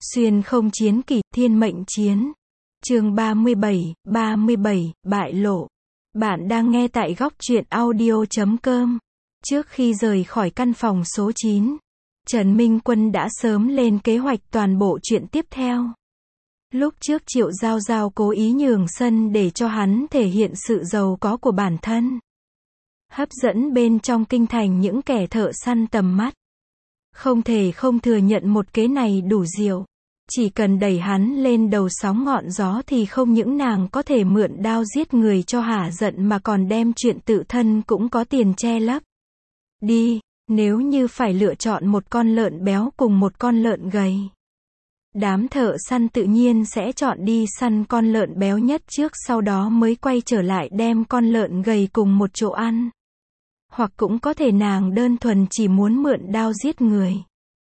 Xuyên không chiến kỷ, thiên mệnh chiến. Chương 37, bại lộ. Bạn đang nghe tại góc truyện audio.com. Trước khi rời khỏi căn phòng số 9, Trần Minh Quân đã sớm lên kế hoạch toàn bộ chuyện tiếp theo. Lúc trước Triệu Giao Giao cố ý nhường sân để cho hắn thể hiện sự giàu có của bản thân, hấp dẫn bên trong kinh thành những kẻ thợ săn tầm mắt. Không thể không thừa nhận một kế này đủ diệu. Chỉ cần đẩy hắn lên đầu sóng ngọn gió thì không những nàng có thể mượn đao giết người cho hả giận mà còn đem chuyện tự thân cũng có tiền che lấp. Đi, nếu như phải lựa chọn một con lợn béo cùng một con lợn gầy, đám thợ săn tự nhiên sẽ chọn đi săn con lợn béo nhất trước, sau đó mới quay trở lại đem con lợn gầy cùng một chỗ ăn. Hoặc cũng có thể nàng đơn thuần chỉ muốn mượn đao giết người.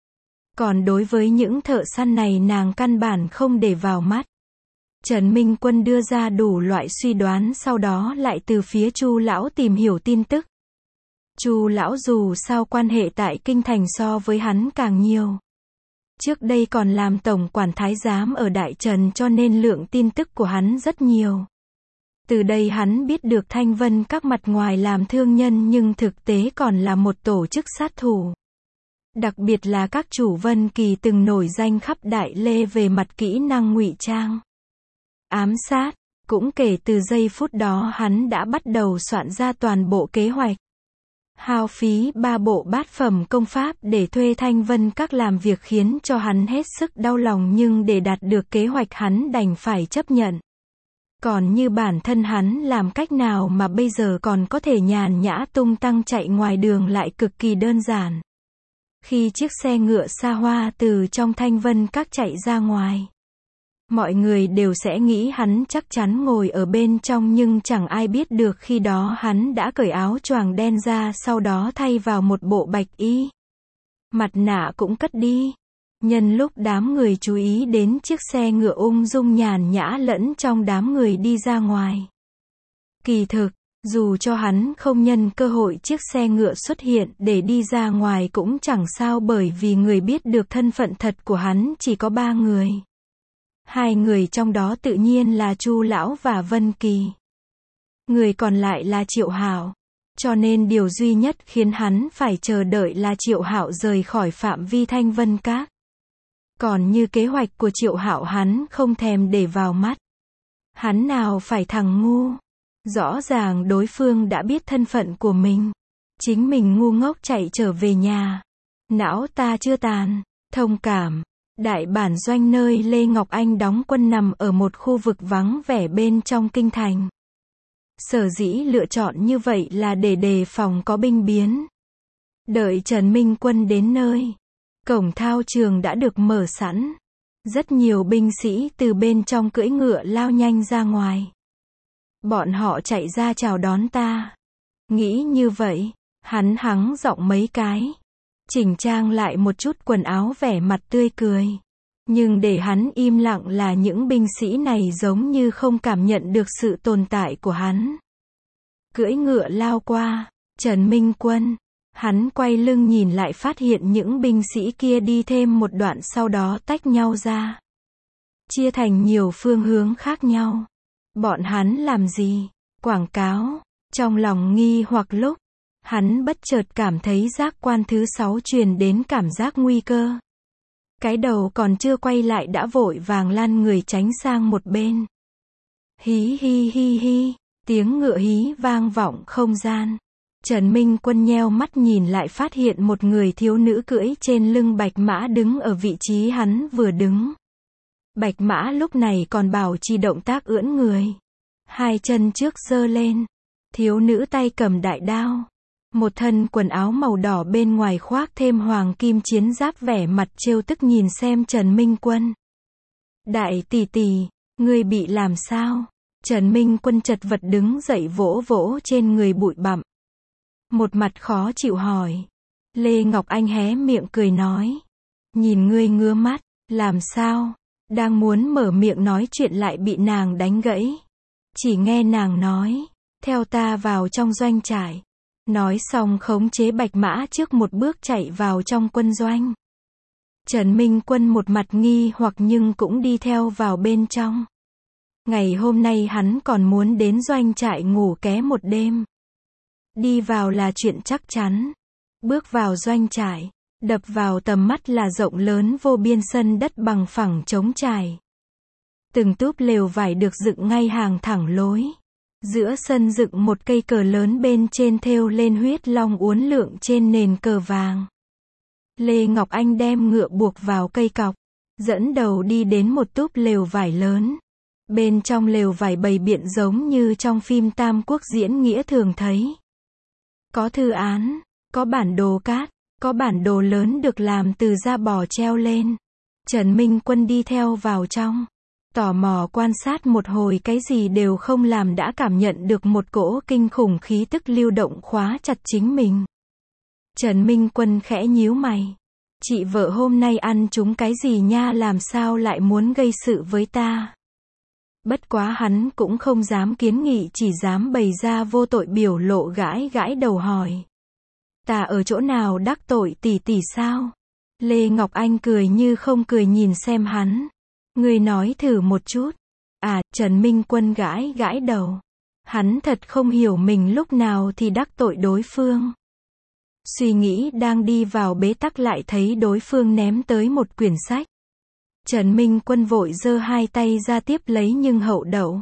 Còn đối với những thợ săn này nàng căn bản không để vào mắt. Trần Minh Quân đưa ra đủ loại suy đoán, sau đó lại từ phía Chu lão tìm hiểu tin tức. Chu lão dù sao quan hệ tại kinh thành so với hắn càng nhiều. Trước đây còn làm tổng quản thái giám ở Đại Trần, cho nên lượng tin tức của hắn rất nhiều. Từ đây hắn biết được Thanh Vân Các mặt ngoài làm thương nhân nhưng thực tế còn là một tổ chức sát thủ. Đặc biệt là các chủ Vân Kỳ từng nổi danh khắp Đại Lê về mặt kỹ năng ngụy trang, ám sát. Cũng kể từ giây phút đó hắn đã bắt đầu soạn ra toàn bộ kế hoạch. Hao phí 3 bộ bát phẩm công pháp để thuê Thanh Vân Các làm việc khiến cho hắn hết sức đau lòng, nhưng để đạt được kế hoạch hắn đành phải chấp nhận. Còn như bản thân hắn làm cách nào mà bây giờ còn có thể nhàn nhã tung tăng chạy ngoài đường lại cực kỳ đơn giản. Khi chiếc xe ngựa xa hoa từ trong Thanh Vân Các chạy ra ngoài, mọi người đều sẽ nghĩ hắn chắc chắn ngồi ở bên trong, nhưng chẳng ai biết được khi đó hắn đã cởi áo choàng đen ra, sau đó thay vào một bộ bạch y. Mặt nạ cũng cất đi. Nhân lúc đám người chú ý đến chiếc xe ngựa ung dung nhàn nhã lẫn trong đám người đi ra ngoài. Kỳ thực, dù cho hắn không nhân cơ hội chiếc xe ngựa xuất hiện để đi ra ngoài cũng chẳng sao, bởi vì người biết được thân phận thật của hắn chỉ có 3 người. 2 người trong đó tự nhiên là Chu lão và Vân Kỳ. Người còn lại là Triệu Hạo. Cho nên điều duy nhất khiến hắn phải chờ đợi là Triệu Hạo rời khỏi phạm vi Thanh Vân Các. Còn như kế hoạch của Triệu Hạo hắn không thèm để vào mắt. Hắn nào phải thằng ngu. Rõ ràng đối phương đã biết thân phận của mình. Chính mình ngu ngốc chạy trở về nhà. Não ta chưa tàn. Thông cảm. Đại bản doanh nơi Lê Ngọc Anh đóng quân nằm ở một khu vực vắng vẻ bên trong kinh thành. Sở dĩ lựa chọn như vậy là để đề phòng có binh biến. Đợi Trần Minh Quân đến nơi, cổng thao trường đã được mở sẵn. Rất nhiều binh sĩ từ bên trong cưỡi ngựa lao nhanh ra ngoài. Bọn họ chạy ra chào đón ta. Nghĩ như vậy, hắn hắng giọng mấy cái. Chỉnh trang lại một chút quần áo, vẻ mặt tươi cười. Nhưng để hắn im lặng là những binh sĩ này giống như không cảm nhận được sự tồn tại của hắn. Cưỡi ngựa lao qua, Trần Minh Quân. Hắn quay lưng nhìn lại phát hiện những binh sĩ kia đi thêm một đoạn sau đó tách nhau ra. Chia thành nhiều phương hướng khác nhau. Bọn hắn làm gì? Quảng cáo. Trong lòng nghi hoặc lúc, hắn bất chợt cảm thấy giác quan thứ 6 truyền đến cảm giác nguy cơ. Cái đầu còn chưa quay lại đã vội vàng lăn người tránh sang một bên. Hí hi hi hi, tiếng ngựa hí vang vọng không gian. Trần Minh Quân nheo mắt nhìn lại phát hiện một người thiếu nữ cưỡi trên lưng bạch mã đứng ở vị trí hắn vừa đứng. Bạch mã lúc này còn bảo trì động tác ưỡn người. 2 chân trước giơ lên. Thiếu nữ tay cầm đại đao. Một thân quần áo màu đỏ bên ngoài khoác thêm hoàng kim chiến giáp, vẻ mặt trêu tức nhìn xem Trần Minh Quân. Đại tỷ tỷ, ngươi bị làm sao? Trần Minh Quân chật vật đứng dậy vỗ vỗ trên người bụi bặm. Một mặt khó chịu hỏi. Lê Ngọc Anh hé miệng cười nói. Nhìn ngươi ngứa mắt, làm sao? Đang muốn mở miệng nói chuyện lại bị nàng đánh gãy. Chỉ nghe nàng nói, theo ta vào trong doanh trại. Nói xong khống chế bạch mã trước một bước chạy vào trong quân doanh. Trần Minh Quân một mặt nghi hoặc nhưng cũng đi theo vào bên trong. Ngày hôm nay hắn còn muốn đến doanh trại ngủ ké một đêm. Đi vào là chuyện chắc chắn. Bước vào doanh trại, đập vào tầm mắt là rộng lớn vô biên sân đất bằng phẳng trống trải. Từng túp lều vải được dựng ngay hàng thẳng lối. Giữa sân dựng một cây cờ lớn bên trên thêu lên huyết long uốn lượn trên nền cờ vàng. Lê Ngọc Anh đem ngựa buộc vào cây cọc, dẫn đầu đi đến một túp lều vải lớn. Bên trong lều vải bày biện giống như trong phim Tam Quốc diễn nghĩa thường thấy. Có thư án, có bản đồ cát, có bản đồ lớn được làm từ da bò treo lên. Trần Minh Quân đi theo vào trong, tò mò quan sát một hồi, cái gì đều không làm đã cảm nhận được một cỗ kinh khủng khí tức lưu động khóa chặt chính mình. Trần Minh Quân khẽ nhíu mày. Chị vợ hôm nay ăn trúng cái gì nha, làm sao lại muốn gây sự với ta? Bất quá hắn cũng không dám kiến nghị, chỉ dám bày ra vô tội biểu lộ, gãi gãi đầu hỏi. Ta ở chỗ nào đắc tội tỷ tỷ sao? Lê Ngọc Anh cười như không cười nhìn xem hắn. Ngươi nói thử một chút. À, Trần Minh Quân gãi gãi đầu. Hắn thật không hiểu mình lúc nào thì đắc tội đối phương. Suy nghĩ đang đi vào bế tắc lại thấy đối phương ném tới một quyển sách. Trần Minh Quân vội giơ hai tay ra tiếp lấy nhưng hậu đậu.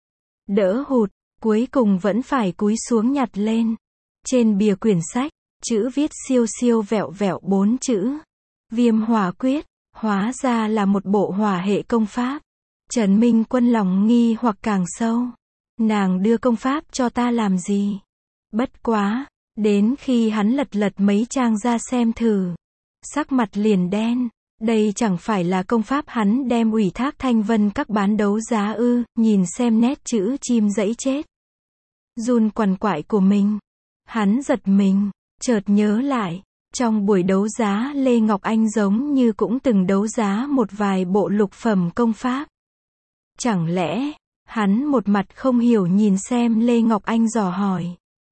Đỡ hụt, cuối cùng vẫn phải cúi xuống nhặt lên. Trên bìa quyển sách, chữ viết siêu siêu vẹo vẹo 4 chữ. Viêm hỏa quyết, hóa ra là một bộ hỏa hệ công pháp. Trần Minh Quân lòng nghi hoặc càng sâu. Nàng đưa công pháp cho ta làm gì? Bất quá, đến khi hắn lật lật mấy trang ra xem thử, sắc mặt liền đen. Đây chẳng phải là công pháp hắn đem ủy thác Thanh Vân các bán đấu giá ư? Nhìn xem nét chữ chim dẫy chết. Run quằn quại của mình. Hắn giật mình, chợt nhớ lại. Trong buổi đấu giá Lê Ngọc Anh giống như cũng từng đấu giá một vài bộ lục phẩm công pháp. Chẳng lẽ, hắn một mặt không hiểu nhìn xem Lê Ngọc Anh dò hỏi.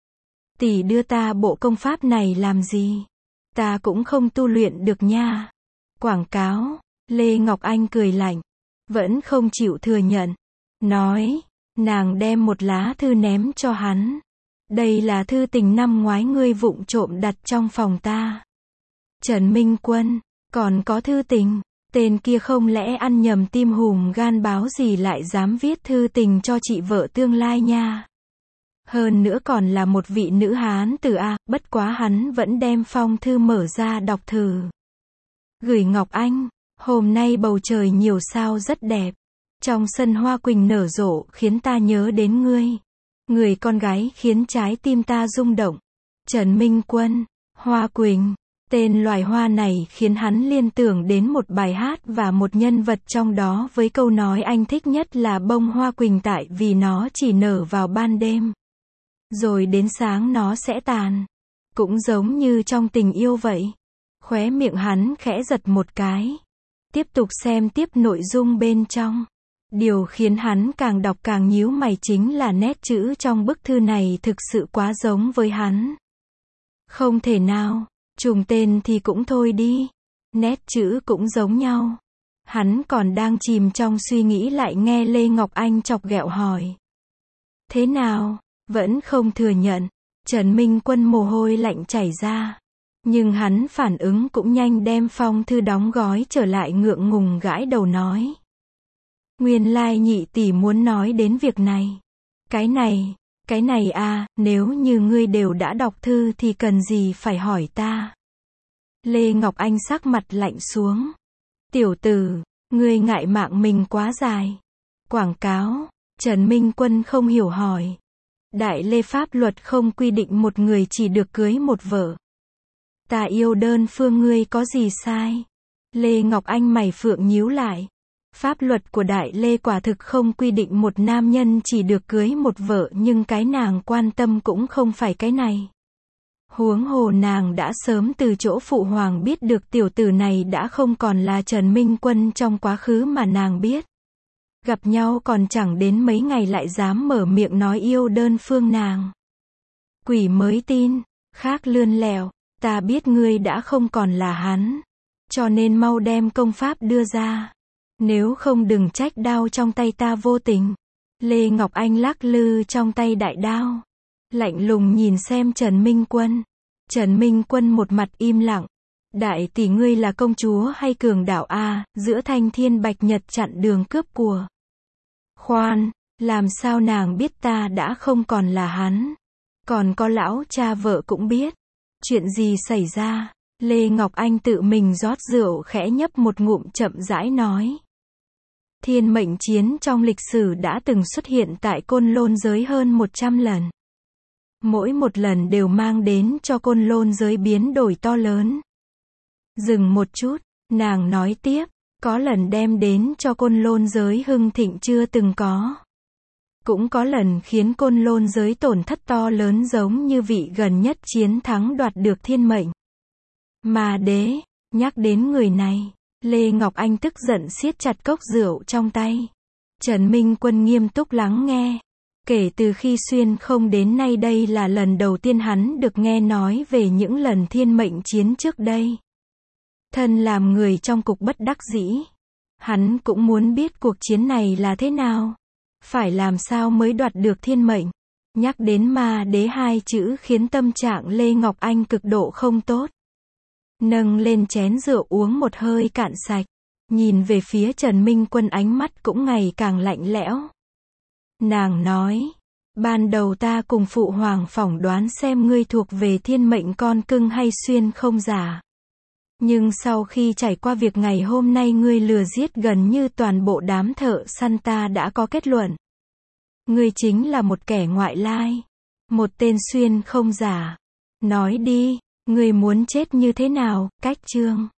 Tỷ đưa ta bộ công pháp này làm gì? Ta cũng không tu luyện được nha. Quảng cáo, Lê Ngọc Anh cười lạnh, vẫn không chịu thừa nhận. Nói, nàng đem một lá thư ném cho hắn. Đây là thư tình năm ngoái ngươi vụng trộm đặt trong phòng ta. Trần Minh Quân, còn có thư tình, tên kia không lẽ ăn nhầm tim hùm gan báo gì lại dám viết thư tình cho chị vợ tương lai nha. Hơn nữa còn là một vị nữ hán tử a, bất quá hắn vẫn đem phong thư mở ra đọc thử. Gửi Ngọc Anh, hôm nay bầu trời nhiều sao rất đẹp. Trong sân hoa quỳnh nở rộ khiến ta nhớ đến ngươi. Người con gái khiến trái tim ta rung động. Trần Minh Quân, hoa quỳnh, tên loài hoa này khiến hắn liên tưởng đến một bài hát và một nhân vật trong đó với câu nói anh thích nhất là bông hoa quỳnh tại vì nó chỉ nở vào ban đêm. Rồi đến sáng nó sẽ tàn. Cũng giống như trong tình yêu vậy. Khóe miệng hắn khẽ giật một cái. Tiếp tục xem tiếp nội dung bên trong. Điều khiến hắn càng đọc càng nhíu mày chính là nét chữ trong bức thư này thực sự quá giống với hắn. Không thể nào, trùng tên thì cũng thôi đi. Nét chữ cũng giống nhau. Hắn còn đang chìm trong suy nghĩ lại nghe Lê Ngọc Anh chọc ghẹo hỏi. Thế nào, vẫn không thừa nhận. Trần Minh Quân mồ hôi lạnh chảy ra. Nhưng hắn phản ứng cũng nhanh, đem phong thư đóng gói trở lại, ngượng ngùng gãi đầu nói. Nguyên lai nhị tỷ muốn nói đến việc này. Cái này à, nếu như ngươi đều đã đọc thư thì cần gì phải hỏi ta. Lê Ngọc Anh sắc mặt lạnh xuống. Tiểu tử, ngươi ngại mạng mình quá dài. Quảng cáo, Trần Minh Quân không hiểu hỏi. Đại lê pháp luật không quy định một người chỉ được cưới một vợ. Ta yêu đơn phương, ngươi có gì sai? Lê Ngọc Anh mày phượng nhíu lại. Pháp luật của Đại Lê quả thực không quy định một nam nhân chỉ được cưới một vợ, nhưng cái nàng quan tâm cũng không phải cái này. Huống hồ nàng đã sớm từ chỗ phụ hoàng biết được tiểu tử này đã không còn là Trần Minh Quân trong quá khứ mà nàng biết. Gặp nhau còn chẳng đến mấy ngày lại dám mở miệng nói yêu đơn phương nàng. Quỷ mới tin, khác lươn lẹo, ta biết ngươi đã không còn là hắn. cho nên mau đem công pháp đưa ra. Nếu không đừng trách đao trong tay ta vô tình. Lê Ngọc Anh lắc lư trong tay đại đao. Lạnh lùng nhìn xem Trần Minh Quân. Trần Minh Quân một mặt im lặng. Đại tỷ ngươi là công chúa hay cường đảo a, giữa thanh thiên bạch nhật chặn đường cướp của. Khoan, làm sao nàng biết ta đã không còn là hắn? Còn có lão cha vợ cũng biết. Chuyện gì xảy ra? Lê Ngọc Anh tự mình rót rượu khẽ nhấp một ngụm chậm rãi nói. Thiên mệnh chiến trong lịch sử đã từng xuất hiện tại Côn Lôn giới hơn 100 lần. Mỗi một lần đều mang đến cho Côn Lôn giới biến đổi to lớn. Dừng một chút, nàng nói tiếp, có lần đem đến cho Côn Lôn giới hưng thịnh chưa từng có. Cũng có lần khiến Côn Lôn giới tổn thất to lớn giống như vị gần nhất chiến thắng đoạt được thiên mệnh. Mà đế, nhắc đến người này, Lê Ngọc Anh tức giận siết chặt cốc rượu trong tay. Trần Minh Quân nghiêm túc lắng nghe. Kể từ khi xuyên không đến nay đây là lần đầu tiên hắn được nghe nói về những lần thiên mệnh chiến trước đây. Thân làm người trong cục bất đắc dĩ. Hắn cũng muốn biết cuộc chiến này là thế nào. Phải làm sao mới đoạt được thiên mệnh. Nhắc đến ma đế hai chữ khiến tâm trạng Lê Ngọc Anh cực độ không tốt. Nâng lên chén rượu uống một hơi cạn sạch. Nhìn về phía Trần Minh Quân ánh mắt cũng ngày càng lạnh lẽo. Nàng nói, ban đầu ta cùng phụ hoàng phỏng đoán xem ngươi thuộc về thiên mệnh con cưng hay xuyên không giả. Nhưng sau khi trải qua việc ngày hôm nay ngươi lừa giết gần như toàn bộ đám thợ săn ta đã có kết luận. Ngươi chính là một kẻ ngoại lai. Một tên xuyên không giả. Nói đi, ngươi muốn chết như thế nào, cách chương.